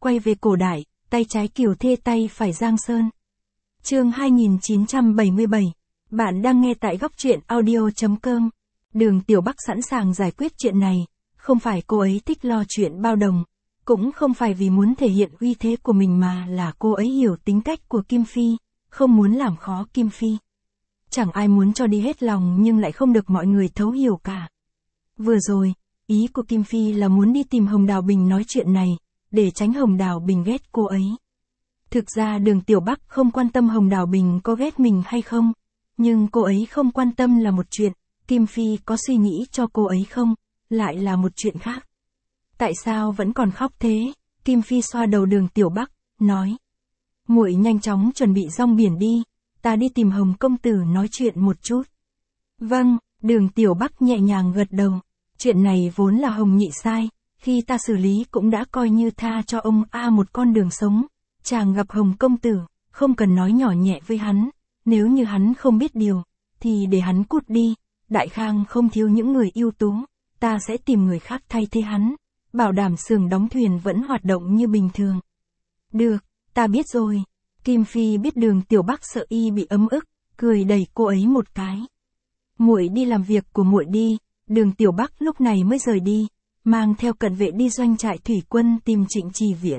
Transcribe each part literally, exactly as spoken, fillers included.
quay về cổ đại, tay trái Kiều Thê tay phải Giang Sơn. Chương hai nghìn chín trăm bảy mươi bảy. Bạn đang nghe tại góc truyện audio chấm com. Đường Tiểu Bắc sẵn sàng giải quyết chuyện này, không phải cô ấy thích lo chuyện bao đồng, cũng không phải vì muốn thể hiện uy thế của mình mà là cô ấy hiểu tính cách của Kim Phi, không muốn làm khó Kim Phi. Chẳng ai muốn cho đi hết lòng nhưng lại không được mọi người thấu hiểu cả. Vừa rồi, ý của Kim Phi là muốn đi tìm Hồng Đào Bình nói chuyện này, để tránh Hồng Đào Bình ghét cô ấy. Thực ra Đường Tiểu Bắc không quan tâm Hồng Đào Bình có ghét mình hay không, nhưng cô ấy không quan tâm là một chuyện, Kim Phi có suy nghĩ cho cô ấy không, lại là một chuyện khác. Tại sao vẫn còn khóc thế? Kim Phi xoa đầu Đường Tiểu Bắc, nói. Muội nhanh chóng chuẩn bị rong biển đi, ta đi tìm Hồng công tử nói chuyện một chút. Vâng, Đường Tiểu Bắc nhẹ nhàng gật đầu. Chuyện này vốn là Hồng nhị sai, khi ta xử lý cũng đã coi như tha cho ông A một con đường sống. Chàng gặp Hồng công tử, không cần nói nhỏ nhẹ với hắn, nếu như hắn không biết điều, thì để hắn cút đi. Đại Khang không thiếu những người ưu tú, ta sẽ tìm người khác thay thế hắn, bảo đảm xưởng đóng thuyền vẫn hoạt động như bình thường. Được, ta biết rồi. Kim Phi biết Đường Tiểu Bắc sợ y bị ấm ức, cười đẩy cô ấy một cái. Muội đi làm việc của muội đi. Đường Tiểu Bắc lúc này mới rời đi, mang theo cận vệ đi doanh trại thủy quân tìm Trịnh Trì Viễn.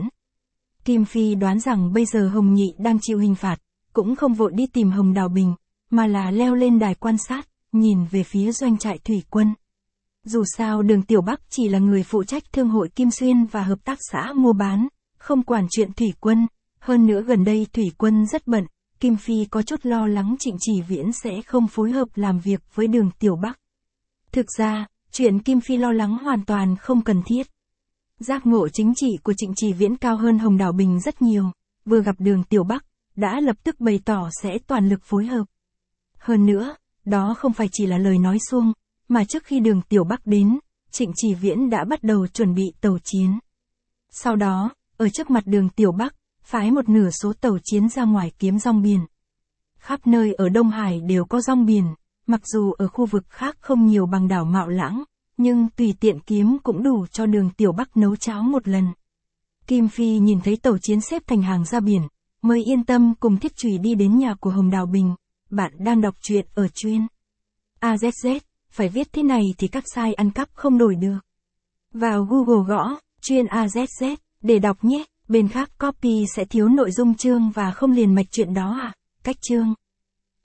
Kim Phi đoán rằng bây giờ Hồng Nhị đang chịu hình phạt, cũng không vội đi tìm Hồng Đào Bình, mà là leo lên đài quan sát, nhìn về phía doanh trại thủy quân. Dù sao Đường Tiểu Bắc chỉ là người phụ trách thương hội Kim Xuyên và hợp tác xã mua bán, không quản chuyện thủy quân, hơn nữa gần đây thủy quân rất bận, Kim Phi có chút lo lắng Trịnh Trì Viễn sẽ không phối hợp làm việc với Đường Tiểu Bắc. Thực ra, chuyện Kim Phi lo lắng hoàn toàn không cần thiết. Giác ngộ chính trị của Trịnh Trì Viễn cao hơn Hồng Đào Bình rất nhiều, vừa gặp Đường Tiểu Bắc, đã lập tức bày tỏ sẽ toàn lực phối hợp. Hơn nữa, đó không phải chỉ là lời nói suông, mà trước khi Đường Tiểu Bắc đến, Trịnh Trì Viễn đã bắt đầu chuẩn bị tàu chiến. Sau đó, ở trước mặt Đường Tiểu Bắc, phái một nửa số tàu chiến ra ngoài kiếm rong biển. Khắp nơi ở Đông Hải đều có rong biển. Mặc dù ở khu vực khác không nhiều bằng đảo Mạo Lãng, nhưng tùy tiện kiếm cũng đủ cho Đường Tiểu Bắc nấu cháo một lần. Kim Phi nhìn thấy tàu chiến xếp thành hàng ra biển, mới yên tâm cùng Thiết Chùy đi đến nhà của Hồng Đào Bình. Bạn đang đọc truyện ở chuyên a zét zét, phải viết thế này thì các site ăn cắp không đổi được. Vào Google gõ, chuyên a zét zét, để đọc nhé, bên khác copy sẽ thiếu nội dung chương và không liền mạch chuyện đó à, cách chương.